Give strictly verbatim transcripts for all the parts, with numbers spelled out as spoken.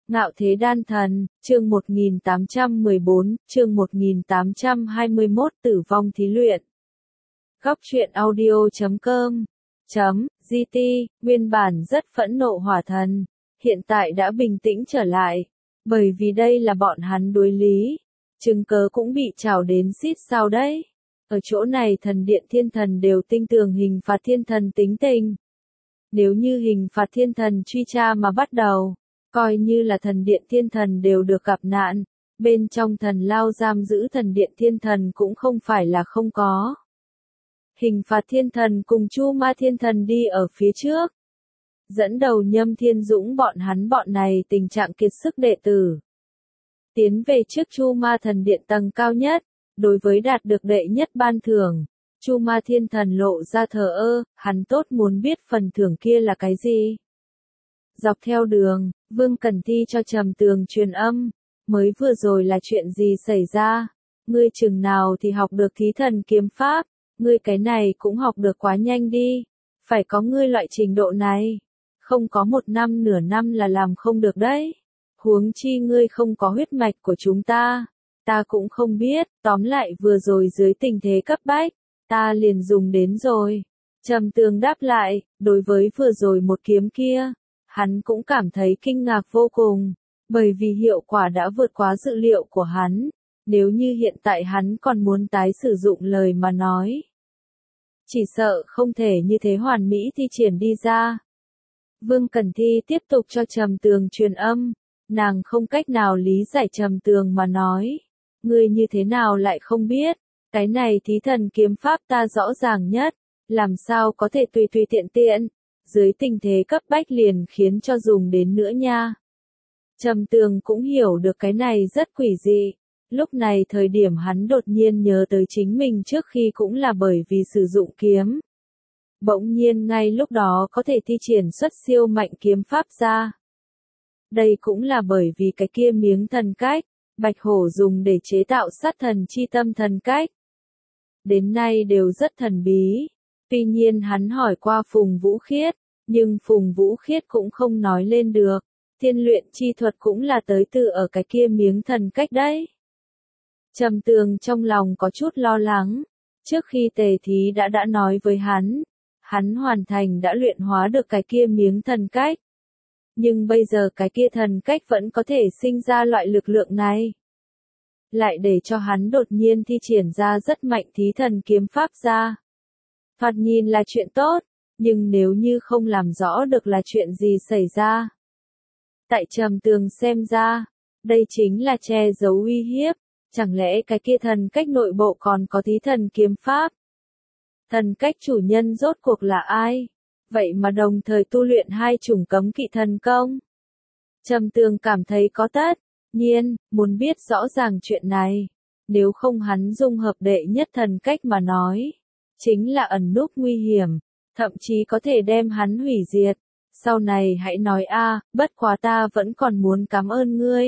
Ngạo Thế Đan Thần, chương một nghìn tám trăm mười bốn, chương một nghìn tám trăm hai mươi mốt Tử vong thí luyện. Góc truyện audio chấm com chấm giê tê, nguyên bản rất phẫn nộ hỏa thần, hiện tại đã bình tĩnh trở lại, bởi vì đây là bọn hắn đối lý, chứng cớ cũng bị trào đến xít sao đấy. Ở chỗ này thần điện thiên thần đều tin tưởng hình phạt thiên thần tính tình. Nếu như hình phạt thiên thần truy tra mà bắt đầu, coi như là thần điện thiên thần đều được gặp nạn, bên trong thần lao giam giữ thần điện thiên thần cũng không phải là không có. Hình phạt thiên thần cùng Chu Ma thiên thần đi ở phía trước, dẫn đầu Nhâm Thiên Dũng bọn hắn bọn này tình trạng kiệt sức đệ tử. Tiến về trước Chu Ma thần điện tầng cao nhất, đối với đạt được đệ nhất ban thưởng, Chu Ma thiên thần lộ ra thờ ơ, hắn tốt muốn biết phần thưởng kia là cái gì. Dọc theo đường, Vương Cẩn Thi cho Trầm Tường truyền âm, mới vừa rồi là chuyện gì xảy ra, ngươi chừng nào thì học được thí thần kiếm pháp, ngươi cái này cũng học được quá nhanh đi, phải có ngươi loại trình độ này, không có một năm nửa năm là làm không được đấy, huống chi ngươi không có huyết mạch của chúng ta, ta cũng không biết, tóm lại vừa rồi dưới tình thế cấp bách, ta liền dùng đến rồi. Trầm Tường đáp lại, đối với vừa rồi một kiếm kia, hắn cũng cảm thấy kinh ngạc vô cùng, bởi vì hiệu quả đã vượt quá dự liệu của hắn, nếu như hiện tại hắn còn muốn tái sử dụng lời mà nói. Chỉ sợ không thể như thế hoàn mỹ thi triển đi ra. Vương Cẩn Thi tiếp tục cho Trầm Tường truyền âm, nàng không cách nào lý giải Trầm Tường mà nói, ngươi như thế nào lại không biết, cái này thí thần kiếm pháp ta rõ ràng nhất, làm sao có thể tùy tùy tiện tiện, dưới tình thế cấp bách liền khiến cho dùng đến nữa nha. Trầm Tường cũng hiểu được cái này rất quỷ dị, lúc này thời điểm hắn đột nhiên nhớ tới chính mình trước khi cũng là bởi vì sử dụng kiếm. Bỗng nhiên ngay lúc đó có thể thi triển xuất siêu mạnh kiếm pháp ra. Đây cũng là bởi vì cái kia miếng thần cách, Bạch Hổ dùng để chế tạo sát thần chi tâm thần cách. Đến nay đều rất thần bí, tuy nhiên hắn hỏi qua Phùng Vũ Khiết, nhưng Phùng Vũ Khiết cũng không nói lên được, thiên luyện chi thuật cũng là tới từ ở cái kia miếng thần cách đấy. Trầm Tường trong lòng có chút lo lắng, trước khi Tề Thí đã đã nói với hắn, hắn hoàn thành đã luyện hóa được cái kia miếng thần cách. Nhưng bây giờ cái kia thần cách vẫn có thể sinh ra loại lực lượng này. Lại để cho hắn đột nhiên thi triển ra rất mạnh thí thần kiếm pháp ra. Thoạt nhìn là chuyện tốt, nhưng nếu như không làm rõ được là chuyện gì xảy ra. Tại Trầm Tường xem ra, đây chính là che giấu uy hiếp, chẳng lẽ cái kia thần cách nội bộ còn có thí thần kiếm pháp? Thần cách chủ nhân rốt cuộc là ai? Vậy mà đồng thời tu luyện hai chủng cấm kỵ thần công? Trầm Tường cảm thấy có tất nhiên, muốn biết rõ ràng chuyện này, nếu không hắn dung hợp đệ nhất thần cách mà nói, chính là ẩn núp nguy hiểm, thậm chí có thể đem hắn hủy diệt. Sau này hãy nói a, bất quá ta vẫn còn muốn cảm ơn ngươi.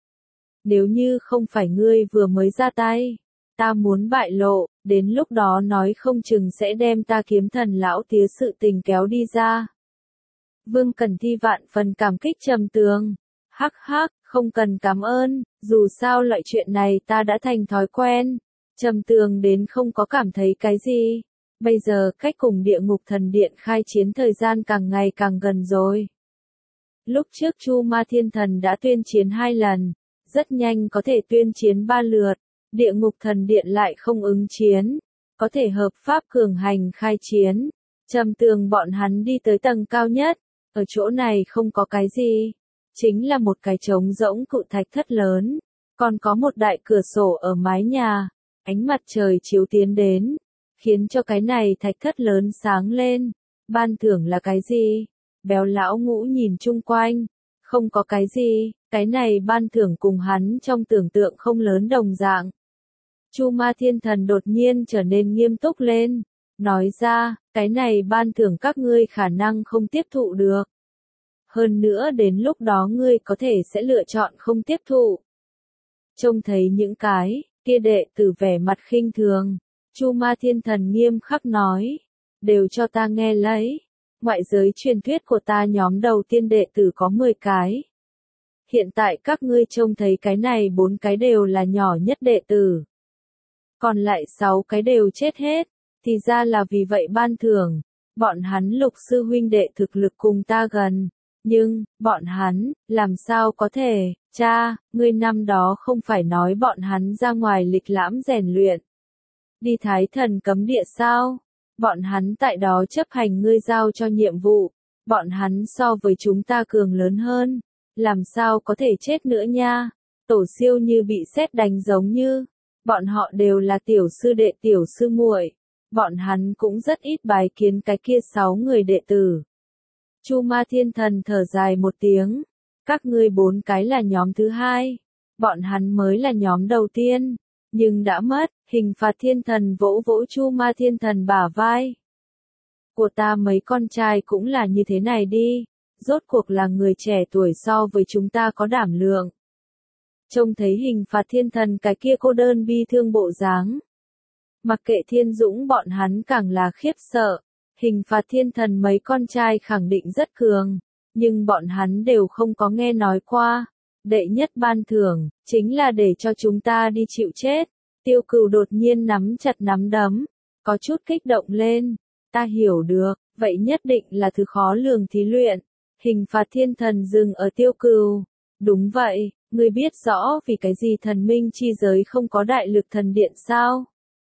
Nếu như không phải ngươi vừa mới ra tay, ta muốn bại lộ, đến lúc đó nói không chừng sẽ đem ta kiếm thần lão tía sự tình kéo đi ra. Vương Cẩn Thi vạn phần cảm kích Trầm Tường, hắc hắc, không cần cảm ơn, dù sao loại chuyện này ta đã thành thói quen. Trầm Tường đến không có cảm thấy cái gì. Bây giờ cách cùng địa ngục thần điện khai chiến thời gian càng ngày càng gần rồi. Lúc trước Chu Ma thiên thần đã tuyên chiến hai lần, rất nhanh có thể tuyên chiến ba lượt, địa ngục thần điện lại không ứng chiến, có thể hợp pháp cường hành khai chiến. Trầm Tường bọn hắn đi tới tầng cao nhất, ở chỗ này không có cái gì, chính là một cái trống rỗng cự thạch thất lớn, còn có một đại cửa sổ ở mái nhà, ánh mặt trời chiếu tiến đến, khiến cho cái này thạch thất lớn sáng lên. Ban thưởng là cái gì? Béo lão ngũ nhìn chung quanh, không có cái gì, cái này ban thưởng cùng hắn trong tưởng tượng không lớn đồng dạng. Chu Ma thiên thần đột nhiên trở nên nghiêm túc lên, nói ra, cái này ban thưởng các ngươi khả năng không tiếp thụ được. Hơn nữa đến lúc đó ngươi có thể sẽ lựa chọn không tiếp thụ. Trông thấy những cái kia đệ tử vẻ mặt khinh thường, Chu Ma thiên thần nghiêm khắc nói, đều cho ta nghe lấy, ngoại giới truyền thuyết của ta nhóm đầu tiên đệ tử có mười cái. hiện tại các ngươi trông thấy cái này bốn cái đều là nhỏ nhất đệ tử. Còn lại sáu cái đều chết hết, thì ra là vì vậy ban thưởng, bọn hắn Lục sư huynh đệ thực lực cùng ta gần, nhưng, bọn hắn, làm sao có thể, cha, ngươi năm đó không phải nói bọn hắn ra ngoài lịch lãm rèn luyện. Đi Thái Thần cấm địa sao? Bọn hắn tại đó chấp hành ngươi giao cho nhiệm vụ, bọn hắn so với chúng ta cường lớn hơn, làm sao có thể chết nữa nha, tổ siêu như bị sét đánh giống như, bọn họ đều là tiểu sư đệ tiểu sư muội, bọn hắn cũng rất ít bái kiến cái kia sáu người đệ tử. Chu Ma Thiên Thần thở dài một tiếng, các ngươi bốn cái là nhóm thứ hai, bọn hắn mới là nhóm đầu tiên, nhưng đã mất. Hình Phạt Thiên Thần vỗ vỗ Chu Ma Thiên Thần bả vai. Của ta mấy con trai cũng là như thế này đi, rốt cuộc là người trẻ tuổi so với chúng ta có đảm lượng. Trông thấy Hình Phạt Thiên Thần cái kia cô đơn bi thương bộ dáng. Mặc kệ Thiên Dũng bọn hắn càng là khiếp sợ, Hình Phạt Thiên Thần mấy con trai khẳng định rất cường, nhưng bọn hắn đều không có nghe nói qua. Đệ nhất ban thưởng, chính là để cho chúng ta đi chịu chết. Tiêu Cừu đột nhiên nắm chặt nắm đấm, có chút kích động lên. Ta hiểu được, vậy nhất định là thứ khó lường thí luyện. Hình Phạt Thiên Thần dừng ở Tiêu Cừu. Đúng vậy, ngươi biết rõ vì cái gì thần minh chi giới không có đại lực thần điện sao?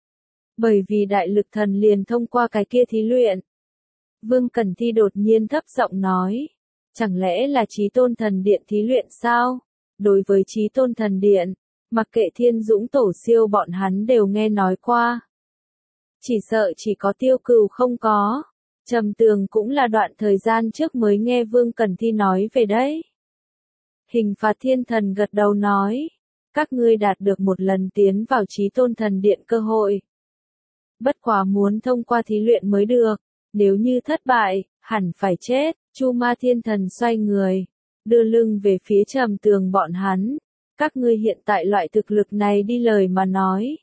Bởi vì đại lực thần liền thông qua cái kia thí luyện. Vương Cẩn Thi đột nhiên thấp giọng nói. Chẳng lẽ là Chí Tôn Thần Điện thí luyện sao? Đối với Chí Tôn Thần Điện, mặc kệ Thiên Dũng tổ siêu bọn hắn đều nghe nói qua. Chỉ sợ chỉ có Tiêu Cừu không có. Trầm Tường cũng là đoạn thời gian trước mới nghe Vương Cẩn Thi nói về đấy. Hình Phạt Thiên Thần gật đầu nói. Các ngươi đạt được một lần tiến vào Chí Tôn Thần Điện cơ hội. Bất quá muốn thông qua thí luyện mới được. Nếu như thất bại, hẳn phải chết. Chu Ma Thiên Thần xoay người, đưa lưng về phía Trầm Tường bọn hắn. Các ngươi hiện tại loại thực lực này đi lời mà nói.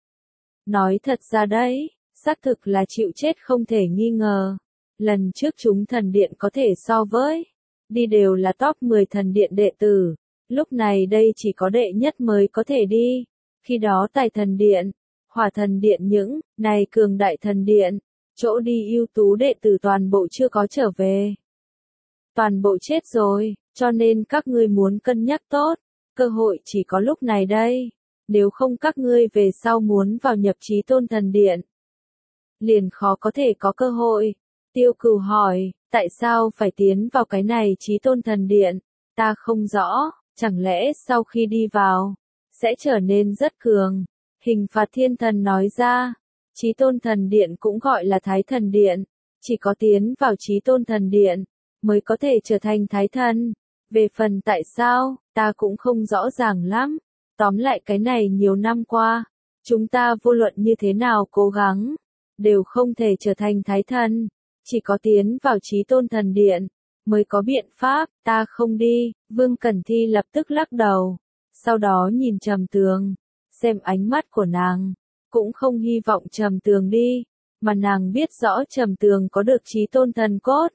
Nói thật ra đấy, xác thực là chịu chết không thể nghi ngờ. Lần trước chúng thần điện có thể so với, đi đều là top mười thần điện đệ tử. Lúc này đây chỉ có đệ nhất mới có thể đi. Khi đó Tài Thần Điện, Hỏa Thần Điện những, này cường đại thần điện, chỗ đi ưu tú đệ tử toàn bộ chưa có trở về. Toàn bộ chết rồi, cho nên các ngươi muốn cân nhắc tốt, cơ hội chỉ có lúc này đây, nếu không các ngươi về sau muốn vào nhập Chí Tôn Thần Điện. Liền khó có thể có cơ hội. Tiêu Cừu hỏi, tại sao phải tiến vào cái này Chí Tôn Thần Điện, ta không rõ, chẳng lẽ sau khi đi vào, sẽ trở nên rất cường. Hình Phạt Thiên Thần nói ra, Chí Tôn Thần Điện cũng gọi là Thái Thần Điện, chỉ có tiến vào Chí Tôn Thần Điện, mới có thể trở thành Thái Thần. Về phần tại sao, ta cũng không rõ ràng lắm. Tóm lại cái này nhiều năm qua, chúng ta vô luận như thế nào cố gắng, đều không thể trở thành Thái Thần. Chỉ có tiến vào Chí Tôn Thần Điện, mới có biện pháp, ta không đi. Vương Cẩn Thi lập tức lắc đầu, sau đó nhìn Trầm Tường, xem ánh mắt của nàng, cũng không hy vọng Trầm Tường đi, mà nàng biết rõ Trầm Tường có được Chí Tôn Thần Cốt.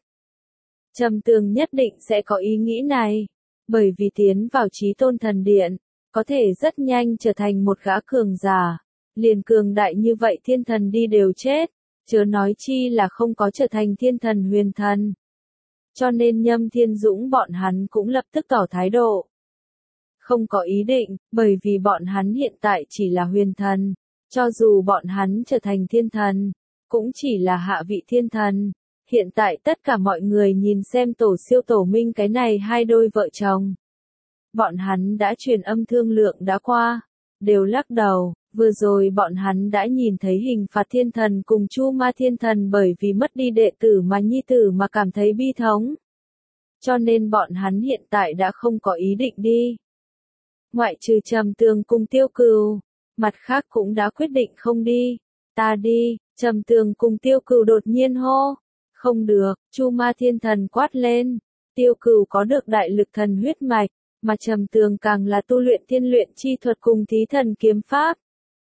Trầm Tường nhất định sẽ có ý nghĩ này, bởi vì tiến vào Chí Tôn Thần Điện, có thể rất nhanh trở thành một gã cường giả, liền cường đại như vậy thiên thần đi đều chết, chớ nói chi là không có trở thành thiên thần huyền thần. Cho nên Nhâm Thiên Dũng bọn hắn cũng lập tức tỏ thái độ. Không có ý định, bởi vì bọn hắn hiện tại chỉ là huyền thần, cho dù bọn hắn trở thành thiên thần, cũng chỉ là hạ vị thiên thần. Hiện tại tất cả mọi người nhìn xem tổ siêu tổ minh cái này hai đôi vợ chồng. Bọn hắn đã truyền âm thương lượng đã qua, đều lắc đầu, vừa rồi bọn hắn đã nhìn thấy Hình Phạt Thiên Thần cùng Chu Ma Thiên Thần bởi vì mất đi đệ tử mà nhi tử mà cảm thấy bi thống. Cho nên bọn hắn hiện tại đã không có ý định đi. Ngoại trừ Trầm Tường cùng Tiêu Cừu, mặt khác cũng đã quyết định không đi. Ta đi, Trầm Tường cùng Tiêu Cừu đột nhiên hô. Không được, Chu Ma Thiên Thần quát lên. Tiêu Cừu có được đại lực thần huyết mạch, mà Trầm Tường càng là tu luyện thiên luyện chi thuật cùng thí thần kiếm pháp.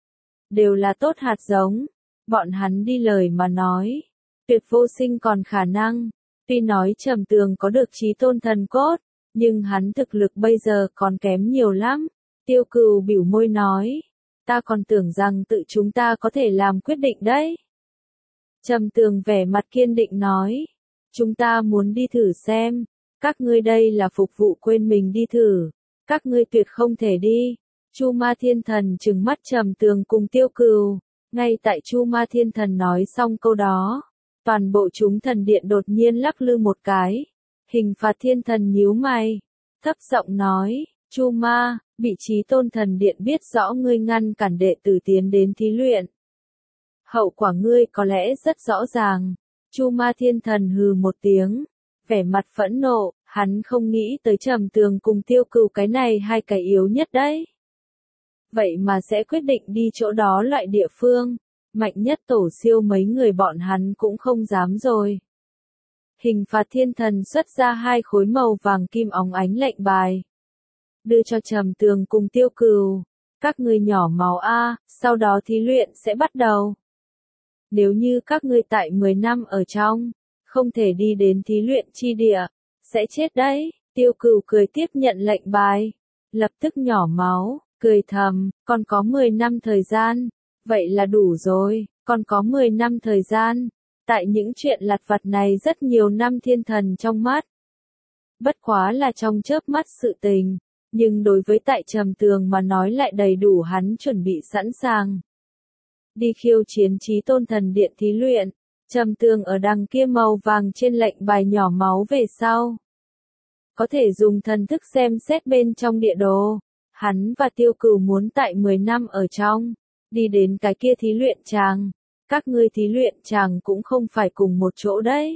Đều là tốt hạt giống. Bọn hắn đi lời mà nói. Tuyệt vô sinh còn khả năng. Tuy nói Trầm Tường có được Chí Tôn Thần Cốt, nhưng hắn thực lực bây giờ còn kém nhiều lắm. Tiêu Cừu bĩu môi nói, ta còn tưởng rằng tự chúng ta có thể làm quyết định đấy. Trầm Tường vẻ mặt kiên định nói, chúng ta muốn đi thử xem, các ngươi đây là phục vụ quên mình đi thử, các ngươi tuyệt không thể đi. Chu Ma Thiên Thần trừng mắt Trầm Tường cùng Tiêu Cừu, ngay tại Chu Ma Thiên Thần nói xong câu đó, toàn bộ chúng thần điện đột nhiên lắc lư một cái. Hình Phạt Thiên Thần nhíu mày, thấp giọng nói, Chu Ma, vị trí tôn thần điện biết rõ ngươi ngăn cản đệ tử tiến đến thí luyện. Hậu quả ngươi có lẽ rất rõ ràng. Chu Ma Thiên Thần hừ một tiếng, vẻ mặt phẫn nộ, hắn không nghĩ tới Trầm Tường cùng Tiêu Cừu cái này hai cái yếu nhất đấy. Vậy mà sẽ quyết định đi chỗ đó loại địa phương, mạnh nhất tổ siêu mấy người bọn hắn cũng không dám rồi. Hình Phạt Thiên Thần xuất ra hai khối màu vàng kim óng ánh lệnh bài, đưa cho Trầm Tường cùng Tiêu Cừu, các ngươi nhỏ máu a, sau đó thí luyện sẽ bắt đầu. Nếu như các ngươi tại mười năm ở trong, không thể đi đến thí luyện chi địa, sẽ chết đấy. Tiêu Cừu cười tiếp nhận lệnh bài, lập tức nhỏ máu, cười thầm, còn có mười năm thời gian, vậy là đủ rồi, còn có mười năm thời gian. Tại những chuyện lặt vặt này rất nhiều năm thiên thần trong mắt. Bất quá là trong chớp mắt sự tình, nhưng đối với tại Trầm Tường mà nói lại đầy đủ hắn chuẩn bị sẵn sàng. Đi khiêu chiến chí tôn thần điện thí luyện, Trầm Tường ở đằng kia màu vàng trên lệnh bài nhỏ máu về sau. Có thể dùng thần thức xem xét bên trong địa đồ, hắn và Tiêu Cừu muốn tại mười năm ở trong, đi đến cái kia thí luyện tràng. Các ngươi thí luyện chàng cũng không phải cùng một chỗ đấy.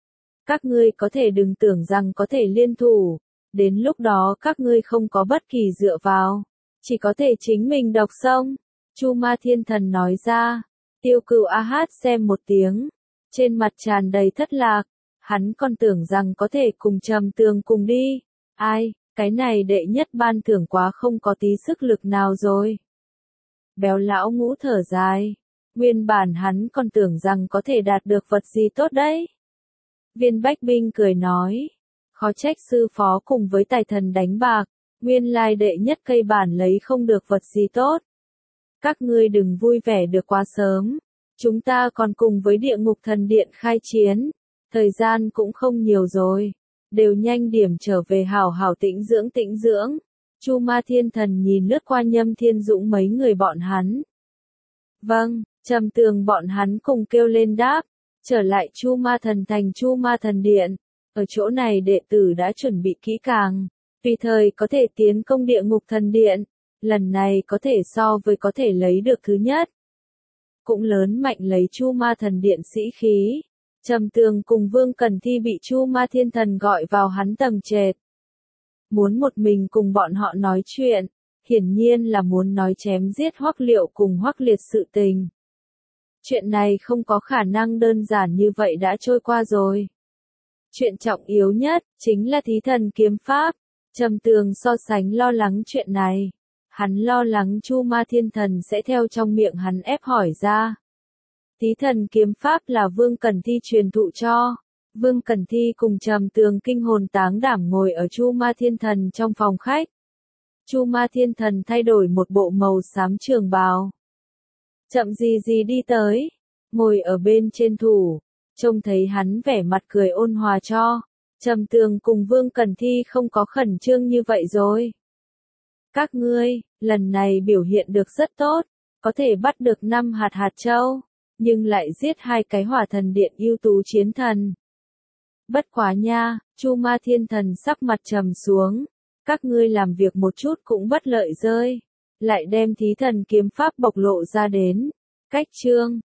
Các ngươi có thể đừng tưởng rằng có thể liên thủ, đến lúc đó các ngươi không có bất kỳ dựa vào, chỉ có thể chính mình độc sông. Chu Ma Thiên Thần nói ra. Tiêu Cừu a hát xem một tiếng, trên mặt tràn đầy thất lạc, hắn còn tưởng rằng có thể cùng Trầm Tường cùng đi. Ai, cái này đệ nhất ban thưởng quá không có tí sức lực nào rồi. Béo lão ngũ thở dài. Nguyên bản hắn còn tưởng rằng có thể đạt được vật gì tốt đấy. Viên Bách Binh cười nói, khó trách sư phó cùng với tài thần đánh bạc, nguyên lai đệ nhất cây bản lấy không được vật gì tốt. Các ngươi đừng vui vẻ được quá sớm, chúng ta còn cùng với địa ngục thần điện khai chiến, thời gian cũng không nhiều rồi, đều nhanh điểm trở về hảo hảo tĩnh dưỡng tĩnh dưỡng. Chu Ma Thiên Thần nhìn lướt qua Nhâm Thiên Dũng mấy người bọn hắn. Vâng. Trầm Tường bọn hắn cùng kêu lên đáp, trở lại Chu Ma Thần thành Chu Ma Thần điện, ở chỗ này đệ tử đã chuẩn bị kỹ càng, tùy thời có thể tiến công địa ngục thần điện, lần này có thể so với có thể lấy được thứ nhất. Cũng lớn mạnh lấy Chu Ma Thần điện sĩ khí. Trầm Tường cùng Vương Cẩn Thi bị Chu Ma Thiên Thần gọi vào hắn tầng trệt. Muốn một mình cùng bọn họ nói chuyện, hiển nhiên là muốn nói chém giết Hoắc Liệu cùng Hoắc Liệt sự tình. Chuyện này không có khả năng đơn giản như vậy đã trôi qua rồi. Chuyện trọng yếu nhất, chính là thí thần kiếm pháp. Trầm Tường so sánh lo lắng chuyện này. Hắn lo lắng Chu Ma Thiên Thần sẽ theo trong miệng hắn ép hỏi ra. Thí thần kiếm pháp là Vương Cẩn Thi truyền thụ cho. Vương Cẩn Thi cùng Trầm Tường kinh hồn táng đảm ngồi ở Chu Ma Thiên Thần trong phòng khách. Chu Ma Thiên Thần thay đổi một bộ màu xám trường bào. Chậm gì gì đi tới, ngồi ở bên trên thủ, trông thấy hắn vẻ mặt cười ôn hòa cho. Trầm Tường cùng Vương Cẩn Thi không có khẩn trương như vậy rồi. Các ngươi, lần này biểu hiện được rất tốt, có thể bắt được năm hạt hạt châu, nhưng lại giết hai cái hỏa thần điện ưu tú chiến thần. Bất quá nha, Chu Ma Thiên Thần sắc mặt trầm xuống, các ngươi làm việc một chút cũng bất lợi rơi, lại đem thí thần kiếm pháp bộc lộ ra đến. Cách chương